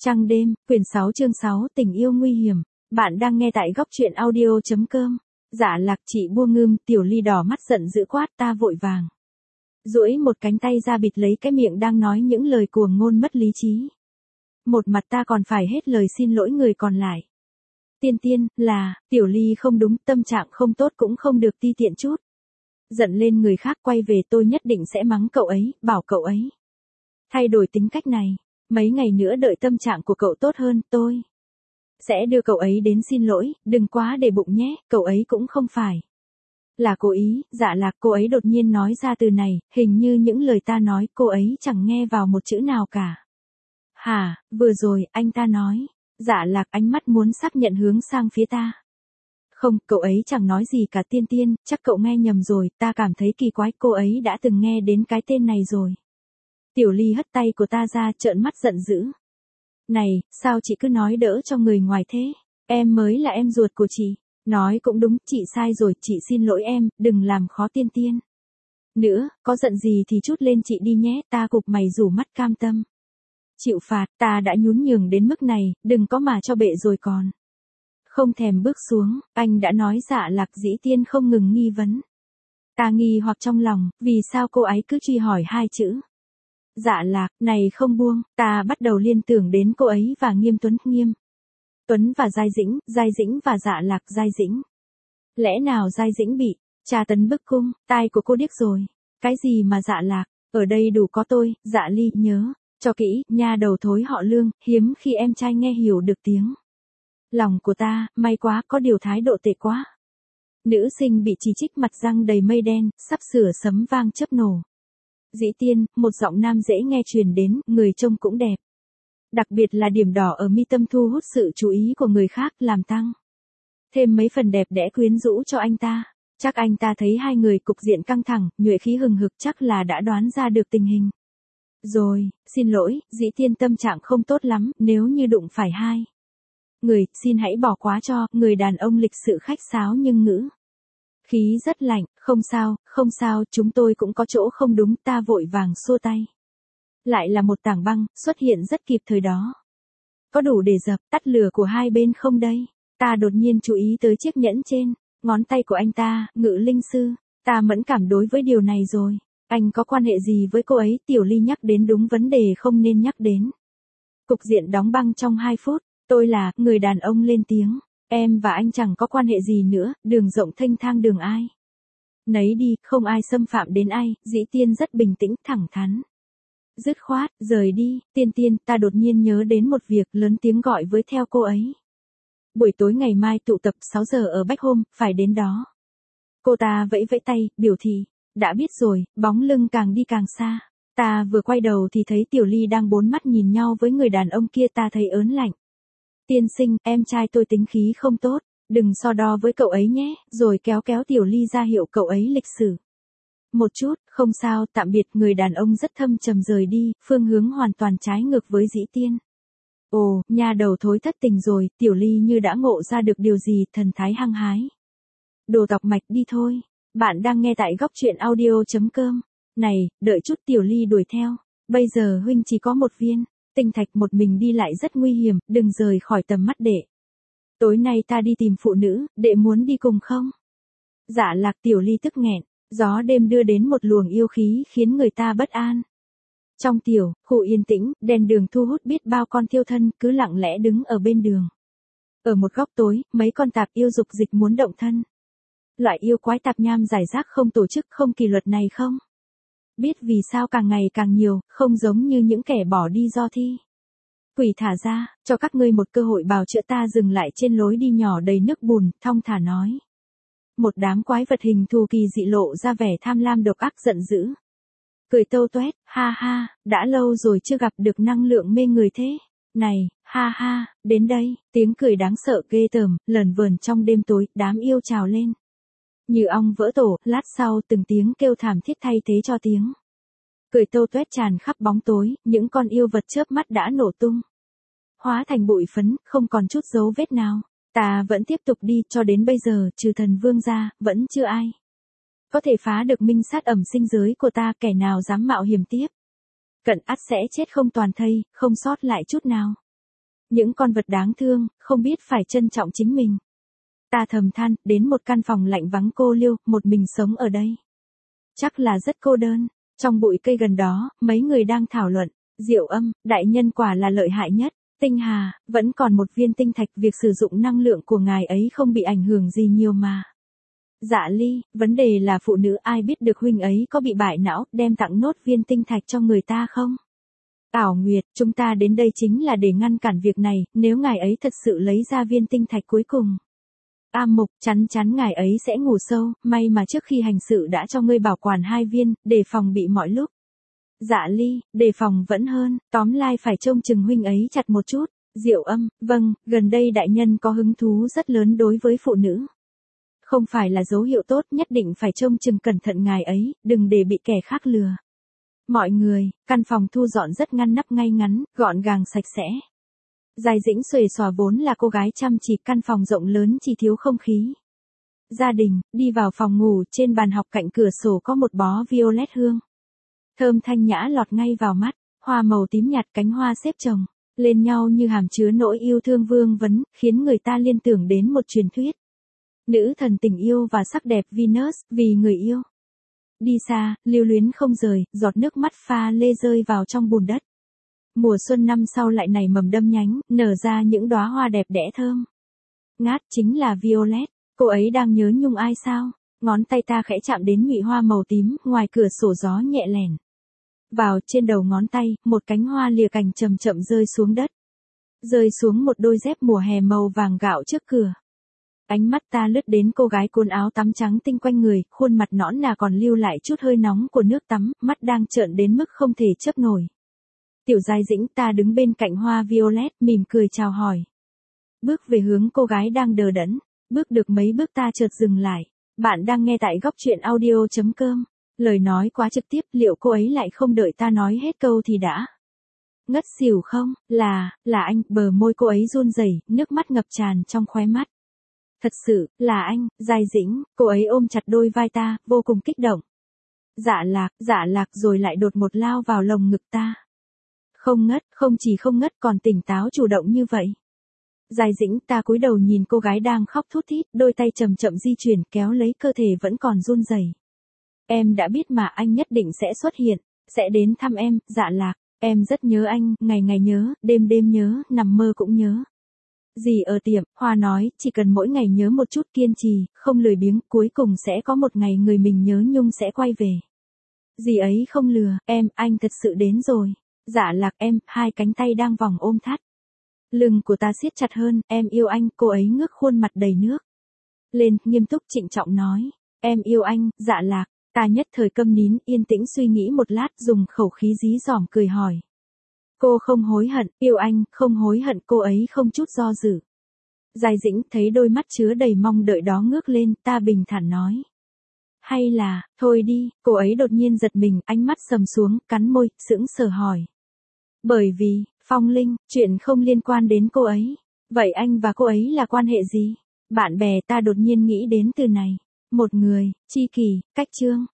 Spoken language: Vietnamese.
Trăng đêm, quyển 6 chương 6, tình yêu nguy hiểm. Bạn đang nghe tại góc truyện audio.com. Dạ Lạc, chị Bua Ngưm. Tiểu Ly đỏ mắt giận dữ quát. Ta vội vàng duỗi một cánh tay ra bịt lấy cái miệng đang nói những lời cuồng ngôn mất lý trí. Một mặt ta còn phải hết lời xin lỗi người còn lại. Tiên, là, Tiểu Ly không đúng, tâm trạng không tốt cũng không được ti tiện chút. Giận lên người khác quay về tôi nhất định sẽ mắng cậu ấy, bảo cậu ấy thay đổi tính cách này. Mấy ngày nữa đợi tâm trạng của cậu tốt hơn, tôi sẽ đưa cậu ấy đến xin lỗi, đừng quá để bụng nhé, cậu ấy cũng không phải là cố ý. Dạ Lạc, cô ấy đột nhiên nói ra từ này, hình như những lời ta nói cô ấy chẳng nghe vào một chữ nào cả. Hả, vừa rồi, anh ta nói. Dạ Lạc ánh mắt muốn xác nhận hướng sang phía ta. Không, cậu ấy chẳng nói gì cả Tiên, chắc cậu nghe nhầm rồi, ta cảm thấy kỳ quái, cô ấy đã từng nghe đến cái tên này rồi. Tiểu Ly hất tay của ta ra, trợn mắt giận dữ. Này, sao chị cứ nói đỡ cho người ngoài thế? Em mới là em ruột của chị. Nói cũng đúng, chị sai rồi, chị xin lỗi em, đừng làm khó Tiên. Nữa, có giận gì thì trút lên chị đi nhé, ta cụp mày rủ mắt cam tâm chịu phạt, ta đã nhún nhường đến mức này, đừng có mà cho bệ rồi còn không thèm bước xuống. Anh đã nói. Dạ Lạc dĩ Tiên không ngừng nghi vấn. Ta nghi hoặc trong lòng, vì sao cô ấy cứ truy hỏi hai chữ Dạ Lạc này không buông. Ta bắt đầu liên tưởng đến cô ấy và Nghiêm Tuấn và Giai Dĩnh và Dạ Lạc Giai Dĩnh. Lẽ nào Giai Dĩnh bị tra tấn bức cung? Tai của cô điếc rồi. Cái gì mà Dạ Lạc? Ở đây đủ có tôi. Dạ Ly, nhớ cho kỹ, nha đầu thối họ Lương, hiếm khi em trai nghe hiểu được tiếng lòng của ta. May quá, có điều thái độ tệ quá. Nữ sinh bị chỉ trích, mặt răng đầy mây đen, sắp sửa sấm vang chớp nổ. Dĩ Tiên, một giọng nam dễ nghe truyền đến, người trông cũng đẹp. Đặc biệt là điểm đỏ ở mi tâm thu hút sự chú ý của người khác, làm tăng thêm mấy phần đẹp đẽ quyến rũ cho anh ta. Chắc anh ta thấy hai người cục diện căng thẳng, nhuệ khí hừng hực, chắc là đã đoán ra được tình hình rồi. Xin lỗi, Dĩ Tiên tâm trạng không tốt lắm, nếu như đụng phải hai người, xin hãy bỏ qua cho. Người đàn ông lịch sự khách sáo nhưng ngữ khí rất lạnh. Không sao, chúng tôi cũng có chỗ không đúng. Ta vội vàng xua tay. Lại là một tảng băng, xuất hiện rất kịp thời đó. Có đủ để dập tắt lửa của hai bên không đây? Ta đột nhiên chú ý tới chiếc nhẫn trên ngón tay của anh ta. Ngự linh sư, ta mẫn cảm đối với điều này rồi. Anh có quan hệ gì với cô ấy? Tiểu Ly nhắc đến đúng vấn đề không nên nhắc đến. Cục diện đóng băng trong 2 phút. Tôi là, người đàn ông lên tiếng. Em và anh chẳng có quan hệ gì nữa, đường rộng thênh thang đường ai nấy đi, không ai xâm phạm đến ai. Dĩ Tiên rất bình tĩnh, thẳng thắn, dứt khoát, rời đi. Tiên, ta đột nhiên nhớ đến một việc, lớn tiếng gọi với theo cô ấy. Buổi tối ngày mai tụ tập 6 giờ ở Bách Hôm, phải đến đó. Cô ta vẫy vẫy tay, biểu thị đã biết rồi. Bóng lưng càng đi càng xa. Ta vừa quay đầu thì thấy Tiểu Ly đang bốn mắt nhìn nhau với người đàn ông kia. Ta thấy ớn lạnh. Tiên sinh, em trai tôi tính khí không tốt, đừng so đo với cậu ấy nhé. Rồi kéo Tiểu Ly ra hiệu cậu ấy lịch sử một chút. Không sao, tạm biệt. Người đàn ông rất thâm trầm rời đi, phương hướng hoàn toàn trái ngược với Dĩ Tiên. Ồ, nha đầu thối thất tình rồi. Tiểu Ly như đã ngộ ra được điều gì, thần thái hăng hái. Đồ tọc mạch đi thôi. Bạn đang nghe tại góc truyện audio.com. Này, đợi chút. Tiểu Ly đuổi theo. Bây giờ huynh chỉ có một viên tinh thạch, một mình đi lại rất nguy hiểm, đừng rời khỏi tầm mắt đệ. Tối nay ta đi tìm phụ nữ, đệ muốn đi cùng không? Dạ Lạc. Tiểu Ly tức nghẹn. Gió đêm đưa đến một luồng yêu khí khiến người ta bất an. Trong tiểu khu yên tĩnh, đèn đường thu hút biết bao con thiêu thân cứ lặng lẽ đứng ở bên đường. Ở một góc tối, mấy con tạp yêu dục dịch muốn động thân. Loại yêu quái tạp nham giải rác, không tổ chức, không kỷ luật này không biết vì sao càng ngày càng nhiều, không giống như những kẻ bỏ đi do thi quỷ thả ra. Cho các ngươi một cơ hội bào chữa. Ta dừng lại trên lối đi nhỏ đầy nước bùn, thong thả nói. Một đám quái vật hình thù kỳ dị lộ ra vẻ tham lam độc ác giận dữ. Cười tâu toét, ha, đã lâu rồi chưa gặp được năng lượng mê người thế. Này, ha, đến đây. Tiếng cười đáng sợ ghê tởm, lởn vởn trong đêm tối, đám yêu trào lên. Như ong vỡ tổ, lát sau từng tiếng kêu thảm thiết thay thế cho tiếng cười tâu toét tràn khắp bóng tối. Những con yêu vật chớp mắt đã nổ tung, hóa thành bụi phấn, không còn chút dấu vết nào. Ta vẫn tiếp tục đi, cho đến bây giờ, trừ thần vương ra, vẫn chưa ai có thể phá được minh sát ẩm sinh giới của ta. Kẻ nào dám mạo hiểm tiếp cận ắt sẽ chết không toàn thây, không sót lại chút nào. Những con vật đáng thương, không biết phải trân trọng chính mình. Ta thầm than, đến một căn phòng lạnh vắng cô liêu, một mình sống ở đây. Chắc là rất cô đơn. Trong bụi cây gần đó, mấy người đang thảo luận. Diệu Âm, đại nhân quả là lợi hại nhất. Tinh Hà, vẫn còn một viên tinh thạch, việc sử dụng năng lượng của ngài ấy không bị ảnh hưởng gì nhiều mà. Dạ Ly, vấn đề là phụ nữ, ai biết được huynh ấy có bị bại não, đem tặng nốt viên tinh thạch cho người ta không? Ảo Nguyệt, chúng ta đến đây chính là để ngăn cản việc này, nếu ngài ấy thật sự lấy ra viên tinh thạch cuối cùng. A Mục, chắn chắn ngài ấy sẽ ngủ sâu, may mà trước khi hành sự đã cho ngươi bảo quản 2 viên, để phòng bị mọi lúc. Dạ Ly, đề phòng vẫn hơn, tóm lai phải trông chừng huynh ấy chặt một chút. Diệu Âm, vâng, gần đây đại nhân có hứng thú rất lớn đối với phụ nữ. Không phải là dấu hiệu tốt, nhất định phải trông chừng cẩn thận ngài ấy, đừng để bị kẻ khác lừa. Mọi người, căn phòng thu dọn rất ngăn nắp ngay ngắn, gọn gàng sạch sẽ. Giai Dĩnh xuề xòa vốn là cô gái chăm chỉ, căn phòng rộng lớn chỉ thiếu không khí. Gia đình, đi vào phòng ngủ, trên bàn học cạnh cửa sổ có một bó violet hương. Thơm thanh nhã lọt ngay vào mắt, hoa màu tím nhạt, cánh hoa xếp chồng lên nhau như hàm chứa nỗi yêu thương vương vấn, khiến người ta liên tưởng đến một truyền thuyết. Nữ thần tình yêu và sắc đẹp Venus, vì người yêu. Đi xa, lưu luyến không rời, giọt nước mắt pha lê rơi vào trong bùn đất. Mùa xuân năm sau lại nảy mầm đâm nhánh, nở ra những đóa hoa đẹp đẽ thơm ngát, chính là Violet. Cô ấy đang nhớ nhung ai sao? Ngón tay ta khẽ chạm đến nhụy hoa màu tím, ngoài cửa sổ gió nhẹ lẻn vào, trên đầu ngón tay, một cánh hoa lìa cành chậm chậm rơi xuống đất. Rơi xuống một đôi dép mùa hè màu vàng gạo trước cửa. Ánh mắt ta lướt đến cô gái cuốn áo tắm trắng tinh quanh người, khuôn mặt nõn nà còn lưu lại chút hơi nóng của nước tắm, mắt đang trợn đến mức không thể chấp nổi. Tiểu Giai Dĩnh, ta đứng bên cạnh hoa Violet, mỉm cười chào hỏi. Bước về hướng cô gái đang đờ đẫn, bước được mấy bước ta chợt dừng lại. Bạn đang nghe tại góc truyện audio.com. Lời nói quá trực tiếp, liệu cô ấy lại không đợi ta nói hết câu thì đã ngất xỉu không? Là anh, bờ môi cô ấy run rẩy, nước mắt ngập tràn trong khóe mắt. Thật sự, là anh, Giai Dĩnh, cô ấy ôm chặt đôi vai ta, vô cùng kích động. Dạ lạc rồi lại đột một lao vào lồng ngực ta. Không ngất, không chỉ không ngất còn tỉnh táo chủ động như vậy. Giai Dĩnh, ta cúi đầu nhìn cô gái đang khóc thút thít, đôi tay chậm chậm di chuyển kéo lấy cơ thể vẫn còn run rẩy. Em đã biết mà, anh nhất định sẽ xuất hiện, sẽ đến thăm em, Dạ Lạc, em rất nhớ anh, ngày ngày nhớ, đêm đêm nhớ, nằm mơ cũng nhớ. Dì ở tiệm, Hoa nói, chỉ cần mỗi ngày nhớ một chút, kiên trì, không lười biếng, cuối cùng sẽ có một ngày người mình nhớ nhung sẽ quay về. Dì ấy không lừa, em, anh thật sự đến rồi. Dạ Lạc, em, hai cánh tay đang vòng ôm thắt. Lưng của ta siết chặt hơn, em yêu anh, cô ấy ngước khuôn mặt đầy nước lên, nghiêm túc trịnh trọng nói. Em yêu anh, Dạ Lạc. Ta nhất thời câm nín, yên tĩnh suy nghĩ một lát, dùng khẩu khí dí dỏm cười hỏi. Cô không hối hận, yêu anh, không hối hận, cô ấy không chút do dự. Giai Dĩnh thấy đôi mắt chứa đầy mong đợi đó ngước lên, ta bình thản nói. Hay là, thôi đi, cô ấy đột nhiên giật mình, ánh mắt sầm xuống, cắn môi, sững sờ hỏi. Bởi vì, Phong Linh, chuyện không liên quan đến cô ấy. Vậy anh và cô ấy là quan hệ gì? Bạn bè, ta đột nhiên nghĩ đến từ này. Một người, tri kỷ, cách chương.